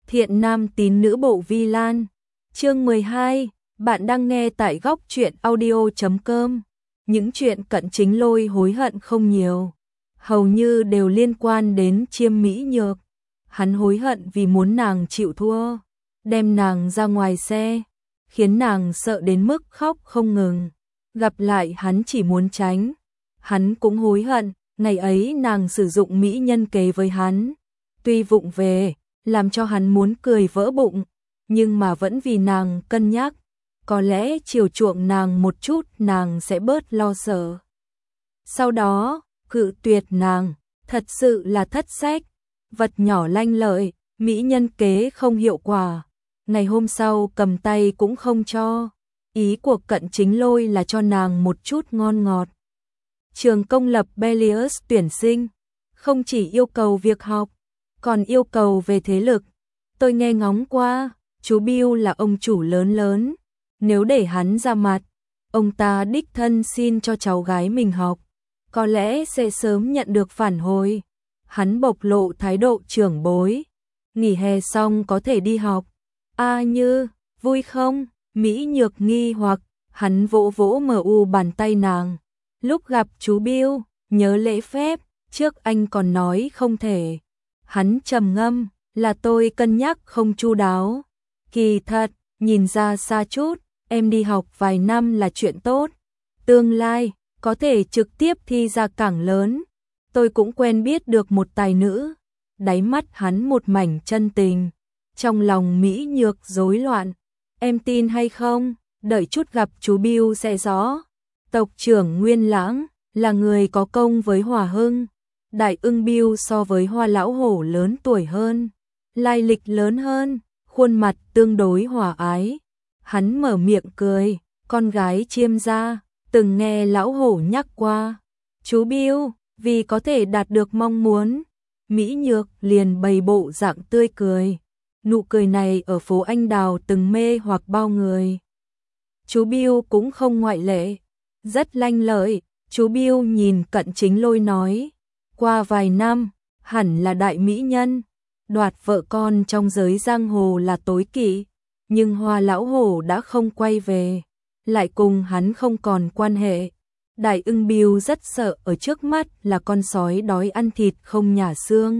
Thiện nam tín nữ bộ Vi Lan. Chương 12, bạn đang nghe tại góc truyện audio.com. Những chuyện Cận Chính Lôi hối hận không nhiều, hầu như đều liên quan đến Chiêm Mỹ Nhược. Hắn hối hận vì muốn nàng chịu thua, đem nàng ra ngoài xe, khiến nàng sợ đến mức khóc không ngừng. Gặp lại hắn chỉ muốn tránh. Hắn cũng hối hận, ngày ấy nàng sử dụng mỹ nhân kế với hắn. Tuy vụng về, làm cho hắn muốn cười vỡ bụng, nhưng mà vẫn vì nàng cân nhắc. Có lẽ chiều chuộng nàng một chút nàng sẽ bớt lo sợ. Sau đó, cự tuyệt nàng, thật sự là thất sách. Vật nhỏ lanh lợi, mỹ nhân kế không hiệu quả. Ngày hôm sau cầm tay cũng không cho. Ý của Cận Chính Lôi là cho nàng một chút ngon ngọt. Trường công lập Bellius tuyển sinh, không chỉ yêu cầu việc học, còn yêu cầu về thế lực. Tôi nghe ngóng qua, chú Bill là ông chủ lớn, nếu để hắn ra mặt, ông ta đích thân xin cho cháu gái mình học, có lẽ sẽ sớm nhận được phản hồi. Hắn bộc lộ thái độ trưởng bối, nghỉ hè xong có thể đi học. Như, vui không? Mỹ Nhược nghi hoặc, hắn vỗ vỗ bàn tay nàng. Lúc gặp chú Bill, nhớ lễ phép, trước anh còn nói không thể. Hắn trầm ngâm, là tôi cân nhắc không chu đáo. Kỳ thật, nhìn ra xa chút, em đi học vài năm là chuyện tốt. Tương lai, có thể trực tiếp thi ra cảng lớn. Tôi cũng quen biết được một tài nữ. Đáy mắt hắn một mảnh chân tình. Trong lòng Mỹ Nhược rối loạn. Em tin hay không? Đợi chút gặp chú Bill sẽ rõ. Tộc trưởng Nguyên Lãng là người có công với Hòa Hưng. Đại ưng Bill so với Hoa lão hổ lớn tuổi hơn, lai lịch lớn hơn, khuôn mặt tương đối hòa ái. Hắn mở miệng cười, con gái Chiêm gia, từng nghe lão hổ nhắc qua. Chú Bill, vì có thể đạt được mong muốn, Mỹ Nhược liền bày bộ dạng tươi cười. Nụ cười này ở phố Anh Đào từng mê hoặc bao người. Chú Bill cũng không ngoại lệ, rất lanh lợi. Chú Bill nhìn Cận Chính Lôi nói, qua vài năm, hẳn là đại mỹ nhân, đoạt vợ con trong giới giang hồ là tối kỵ, nhưng Hoa lão hổ đã không quay về, lại cùng hắn không còn quan hệ. Đại ưng Bill rất sợ ở trước mắt là con sói đói ăn thịt không nhả xương.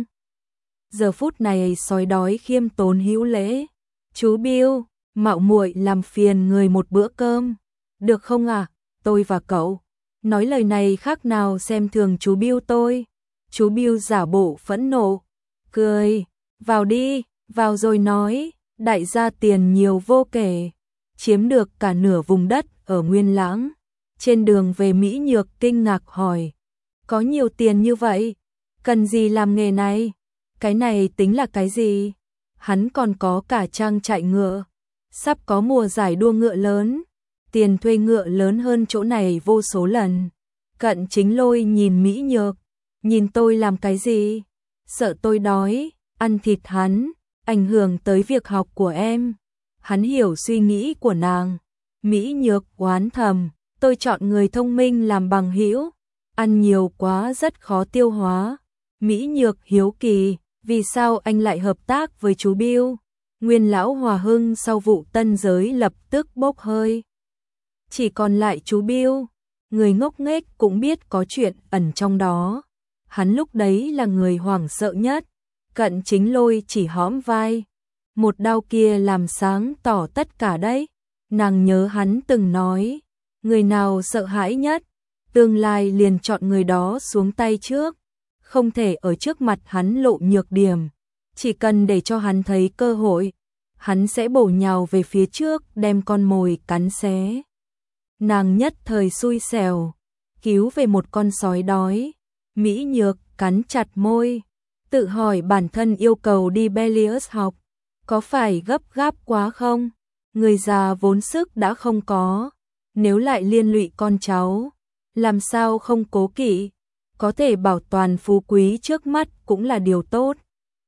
Giờ phút này sói đói khiêm tốn hữu lễ. Chú Bill, mạo muội làm phiền người một bữa cơm, được không ạ? Tôi và cậu nói lời này khác nào xem thường chú Bill tôi. Chú Bill giả bộ phẫn nộ, cười, vào đi, vào rồi nói, đại gia tiền nhiều vô kể, chiếm được cả nửa vùng đất ở Nguyên Lãng. Trên đường về Mỹ Nhược kinh ngạc hỏi, có nhiều tiền như vậy, cần gì làm nghề này? Cái này tính là cái gì? Hắn còn có cả trang trại ngựa, sắp có mùa giải đua ngựa lớn, tiền thuê ngựa lớn hơn chỗ này vô số lần. Cận Chính Lôi nhìn Mỹ Nhược, nhìn tôi làm cái gì? Sợ tôi đói, ăn thịt hắn, ảnh hưởng tới việc học của em. Hắn hiểu suy nghĩ của nàng. Mỹ Nhược oán thầm, tôi chọn người thông minh làm bằng hữu, ăn nhiều quá rất khó tiêu hóa. Mỹ Nhược hiếu kỳ, vì sao anh lại hợp tác với chú Bill? Nguyên lão Hòa Hưng sau vụ tân giới lập tức bốc hơi. Chỉ còn lại chú Bill, người ngốc nghếch cũng biết có chuyện ẩn trong đó. Hắn lúc đấy là người hoảng sợ nhất. Cận Chính Lôi chỉ hõm vai. Một đao kia làm sáng tỏ tất cả đấy. Nàng nhớ hắn từng nói, người nào sợ hãi nhất, tương lai liền chọn người đó xuống tay trước. Không thể ở trước mặt hắn lộ nhược điểm. Chỉ cần để cho hắn thấy cơ hội, hắn sẽ bổ nhào về phía trước đem con mồi cắn xé. Nàng nhất thời xui xẻo, cứu về một con sói đói. Mỹ Nhược cắn chặt môi, tự hỏi bản thân yêu cầu đi Bellius học, có phải gấp gáp quá không? Người già vốn sức đã không có, nếu lại liên lụy con cháu, làm sao không cố kỵ, có thể bảo toàn phú quý trước mắt cũng là điều tốt.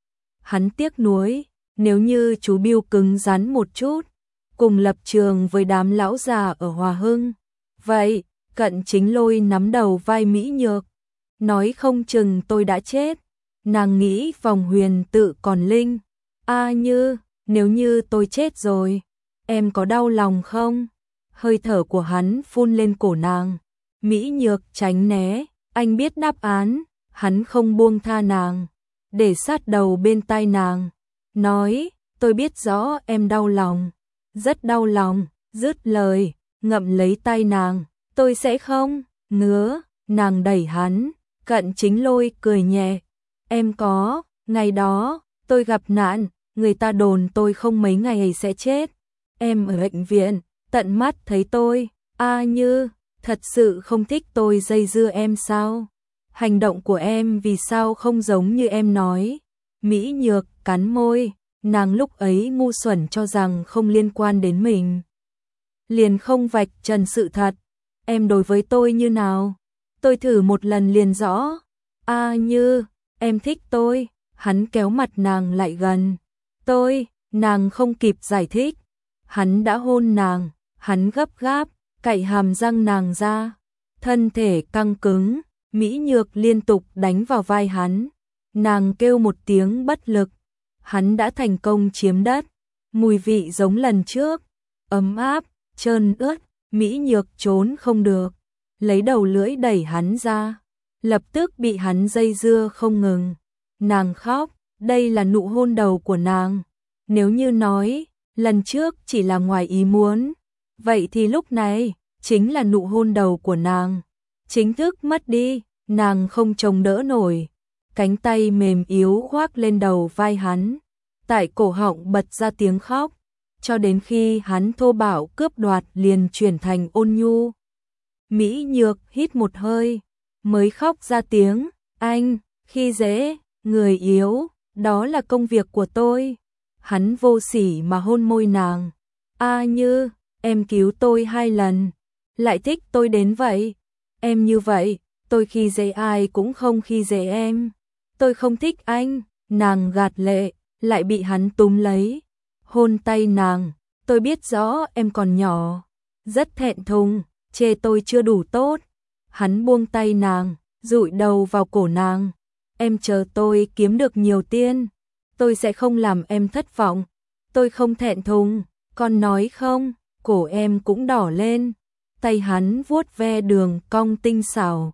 Hắn tiếc nuối, nếu như chú Bill cứng rắn một chút, cùng lập trường với đám lão già ở Hòa Hưng. Vậy, Cận Chính Lôi nắm đầu vai Mỹ Nhược, nói không chừng tôi đã chết. Nàng nghĩ vòng huyền tự còn linh, A Như, nếu như tôi chết rồi, em có đau lòng không? Hơi thở của hắn phun lên cổ nàng. Mỹ Nhược tránh né, anh biết đáp án, hắn không buông tha nàng, để sát đầu bên tai nàng, nói, tôi biết rõ em đau lòng, rất đau lòng, dứt lời, ngậm lấy tay nàng, tôi sẽ không, ngứa, nàng đẩy hắn, Cận Chính Lôi cười nhẹ, em có, ngày đó, tôi gặp nạn, người ta đồn tôi không mấy ngày sẽ chết, em ở bệnh viện, tận mắt thấy tôi, A Như, thật sự không thích tôi dây dưa em sao? Hành động của em vì sao không giống như em nói? Mỹ Nhược cắn môi, nàng lúc ấy ngu xuẩn cho rằng không liên quan đến mình. Liền không vạch trần sự thật, em đối với tôi như nào? Tôi thử một lần liền rõ. A Như, em thích tôi, hắn kéo mặt nàng lại gần. Nàng không kịp giải thích. Hắn đã hôn nàng, hắn gấp gáp, cạy hàm răng nàng ra. Thân thể căng cứng, Mỹ Nhược liên tục đánh vào vai hắn. Nàng kêu một tiếng bất lực. Hắn đã thành công chiếm đất. Mùi vị giống lần trước. Ấm áp, trơn ướt, Mỹ Nhược trốn không được. Lấy đầu lưỡi đẩy hắn ra. Lập tức bị hắn dây dưa không ngừng. Nàng khóc, đây là nụ hôn đầu của nàng. Nếu như nói, lần trước chỉ là ngoài ý muốn, vậy thì lúc này, chính là nụ hôn đầu của nàng. Chính thức mất đi, nàng không chống đỡ nổi. Cánh tay mềm yếu khoác lên đầu vai hắn. Tại cổ họng bật ra tiếng khóc. Cho đến khi hắn thô bạo cướp đoạt liền chuyển thành ôn nhu. Mỹ Nhược hít một hơi, mới khóc ra tiếng, anh, khi dễ, người yếu, đó là công việc của tôi. Hắn vô sỉ mà hôn môi nàng. A Như, em cứu tôi 2 lần, lại thích tôi đến vậy. Em như vậy, tôi khi dễ ai cũng không khi dễ em. Tôi không thích anh, nàng gạt lệ, lại bị hắn túm lấy. Hôn tay nàng, tôi biết rõ em còn nhỏ, rất thẹn thùng, chê tôi chưa đủ tốt. Hắn buông tay nàng, dụi đầu vào cổ nàng. Em chờ tôi kiếm được nhiều tiền, tôi sẽ không làm em thất vọng. Tôi không thẹn thùng, con nói không, cổ em cũng đỏ lên. Tay hắn vuốt ve đường cong tinh xảo.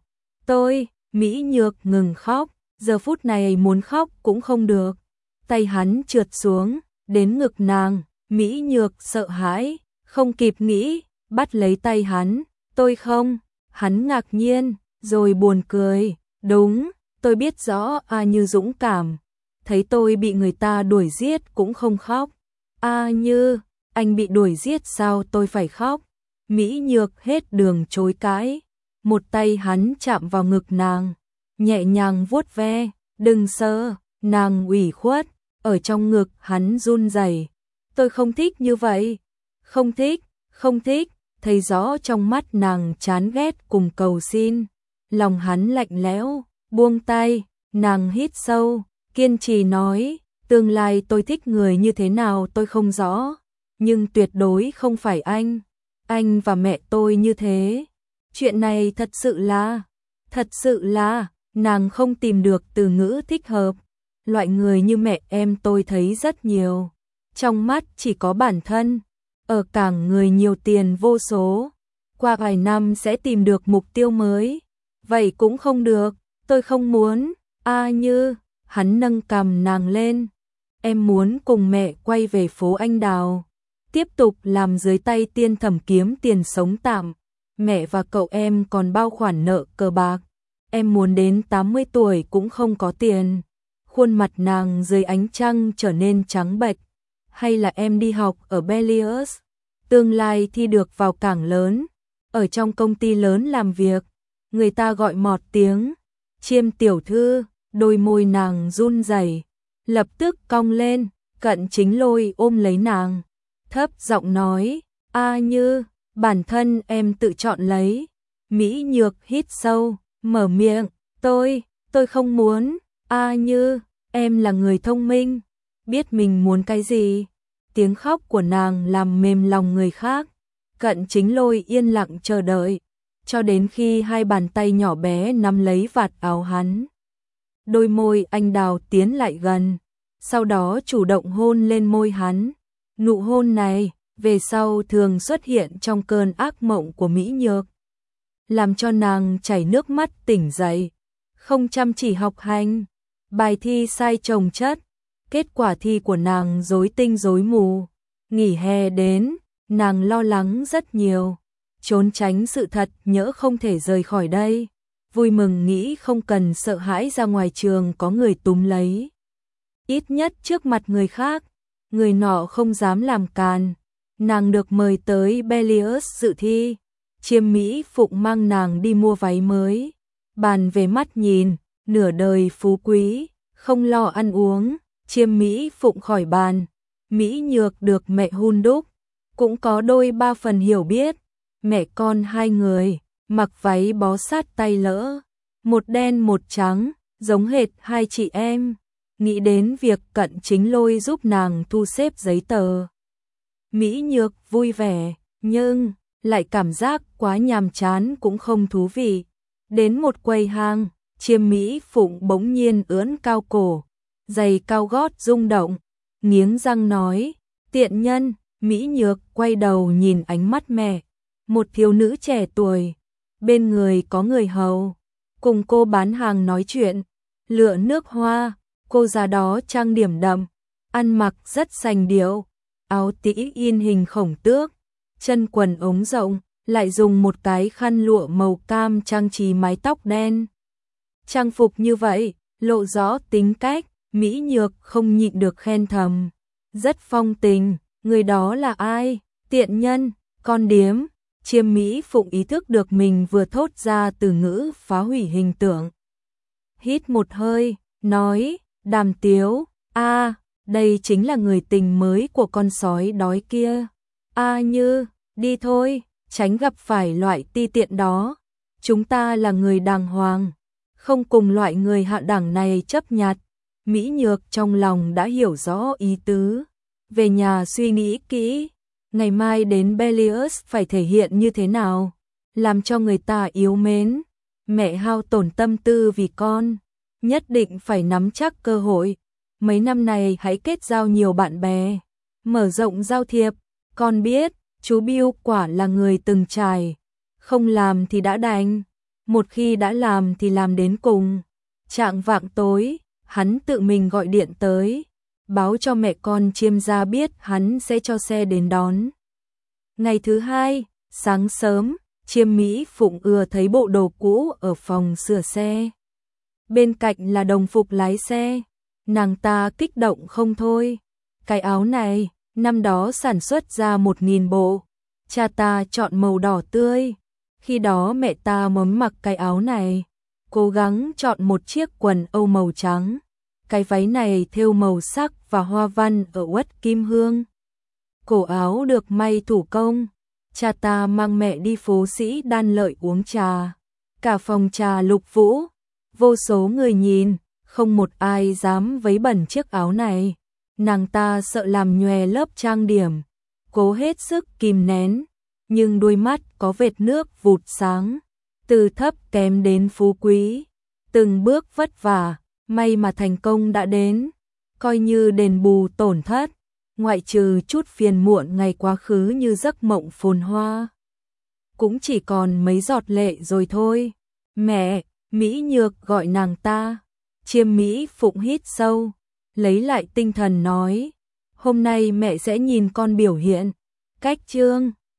Mỹ Nhược ngừng khóc, giờ phút này muốn khóc cũng không được. Tay hắn trượt xuống, đến ngực nàng, Mỹ Nhược sợ hãi, không kịp nghĩ, bắt lấy tay hắn. Tôi không, hắn ngạc nhiên, rồi buồn cười. Đúng, tôi biết rõ A Như dũng cảm. Thấy tôi bị người ta đuổi giết cũng không khóc. A Như, anh bị đuổi giết sao tôi phải khóc? Mỹ Nhược hết đường chối cãi. Một tay hắn chạm vào ngực nàng, nhẹ nhàng vuốt ve, đừng sờ, nàng ủy khuất, ở trong ngực hắn run rẩy. Tôi không thích như vậy, không thích, thấy rõ trong mắt nàng chán ghét cùng cầu xin. Lòng hắn lạnh lẽo, buông tay, nàng hít sâu, kiên trì nói, tương lai tôi thích người như thế nào tôi không rõ, nhưng tuyệt đối không phải anh và mẹ tôi như thế. Chuyện này thật sự là, nàng không tìm được từ ngữ thích hợp. Loại người như mẹ em tôi thấy rất nhiều, trong mắt chỉ có bản thân, ở cảng người nhiều tiền vô số, qua vài năm sẽ tìm được mục tiêu mới. Vậy cũng không được, tôi không muốn. A Như, hắn nâng cằm nàng lên, em muốn cùng mẹ quay về phố Anh Đào, tiếp tục làm dưới tay Tiên Thẩm kiếm tiền sống tạm. Mẹ và cậu em còn bao khoản nợ cờ bạc, em muốn đến 80 tuổi cũng không có tiền. Khuôn mặt nàng dưới ánh trăng trở nên trắng bệch. Hay là em đi học ở Bellius, tương lai thi được vào cảng lớn, ở trong công ty lớn làm việc, người ta gọi mọt tiếng Chiêm tiểu thư. Đôi môi nàng run rẩy, lập tức cong lên. Cận Chính Lôi ôm lấy nàng, thấp giọng nói, A Như, bản thân em tự chọn lấy. Mỹ Nhược hít sâu, mở miệng, tôi không muốn. A Như, em là người thông minh, biết mình muốn cái gì. Tiếng khóc của nàng làm mềm lòng người khác. Cận Chính Lôi yên lặng chờ đợi, cho đến khi 2 bàn tay nhỏ bé nắm lấy vạt áo hắn. Đôi môi anh đào tiến lại gần, sau đó chủ động hôn lên môi hắn. Nụ hôn này, về sau thường xuất hiện trong cơn ác mộng của Mỹ Nhược, làm cho nàng chảy nước mắt tỉnh dậy, không chăm chỉ học hành, bài thi sai chồng chất, kết quả thi của nàng rối tinh rối mù. Nghỉ hè đến, nàng lo lắng rất nhiều, trốn tránh sự thật nhỡ không thể rời khỏi đây, vui mừng nghĩ không cần sợ hãi ra ngoài trường có người túm lấy. Ít nhất trước mặt người khác, người nọ không dám làm càn. Nàng được mời tới Bellius dự thi, Chiêm Mỹ Phụng mang nàng đi mua váy mới, bàn về mắt nhìn, nửa đời phú quý, không lo ăn uống, Chiêm Mỹ Phụng khỏi bàn. Mỹ Nhược được mẹ hun đúc, cũng có đôi ba phần hiểu biết, mẹ con hai người, mặc váy bó sát tay lỡ, một đen một trắng, giống hệt hai chị em. Nghĩ đến việc Cận Chính Lôi giúp nàng thu xếp giấy tờ, Mỹ Nhược vui vẻ, nhưng lại cảm giác quá nhàm chán cũng không thú vị. Đến một quầy hàng, Chiêm Mỹ Phụng bỗng nhiên ưỡn cao cổ, giày cao gót rung động, nghiến răng nói, tiện nhân. Mỹ Nhược quay đầu nhìn ánh mắt mẹ, một thiếu nữ trẻ tuổi, bên người có người hầu, cùng cô bán hàng nói chuyện, lựa nước hoa. Cô già đó trang điểm đậm, ăn mặc rất sành điệu, áo tĩ in hình khổng tước, chân quần ống rộng, lại dùng một cái khăn lụa màu cam trang trí mái tóc đen. Trang phục như vậy, lộ rõ tính cách, Mỹ Nhược không nhịn được khen thầm. Rất phong tình, người đó là ai? Tiện nhân, con điếm. Chiêm Mỹ Phụng ý thức được mình vừa thốt ra từ ngữ phá hủy hình tượng. Hít một hơi, nói, Đàm Tiếu, đây chính là người tình mới của con sói đói kia. Như, đi thôi, tránh gặp phải loại ti tiện đó. Chúng ta là người đàng hoàng, không cùng loại người hạ đẳng này chấp nhặt. Mỹ Nhược trong lòng đã hiểu rõ ý tứ, về nhà suy nghĩ kỹ, ngày mai đến Bellius phải thể hiện như thế nào, làm cho người ta yêu mến. Mẹ hao tổn tâm tư vì con, nhất định phải nắm chắc cơ hội. Mấy năm này hãy kết giao nhiều bạn bè, mở rộng giao thiệp. Con biết, chú Bill quả là người từng trải, không làm thì đã đành, một khi đã làm thì làm đến cùng. Chạng vạng tối, hắn tự mình gọi điện tới, báo cho mẹ con Chiêm gia biết hắn sẽ cho xe đến đón. Ngày thứ hai, sáng sớm, Chiêm Mỹ Phụng ưa thấy bộ đồ cũ ở phòng sửa xe. Bên cạnh là đồng phục lái xe, nàng ta kích động không thôi. Cái áo này, năm đó sản xuất ra 1000 bộ, cha ta chọn màu đỏ tươi. Khi đó mẹ ta muốn mặc cái áo này, cố gắng chọn một chiếc quần âu màu trắng. Cái váy này thêu màu sắc và hoa văn ở uất kim hương. Cổ áo được may thủ công. Cha ta mang mẹ đi phố Sĩ Đan Lợi uống trà. Cả phòng trà lục vũ, vô số người nhìn, không một ai dám vấy bẩn chiếc áo này. Nàng ta sợ làm nhòe lớp trang điểm, cố hết sức kìm nén, nhưng đôi mắt có vệt nước vụt sáng. Từ thấp kém đến phú quý, từng bước vất vả, may mà thành công đã đến, coi như đền bù tổn thất, ngoại trừ chút phiền muộn ngày quá khứ như giấc mộng phồn hoa. Cũng chỉ còn mấy giọt lệ rồi thôi. Mẹ, Mỹ Nhược gọi nàng ta. Chiêm Mỹ Phụng hít sâu, lấy lại tinh thần nói, hôm nay mẹ sẽ nhìn con biểu hiện. Cách chương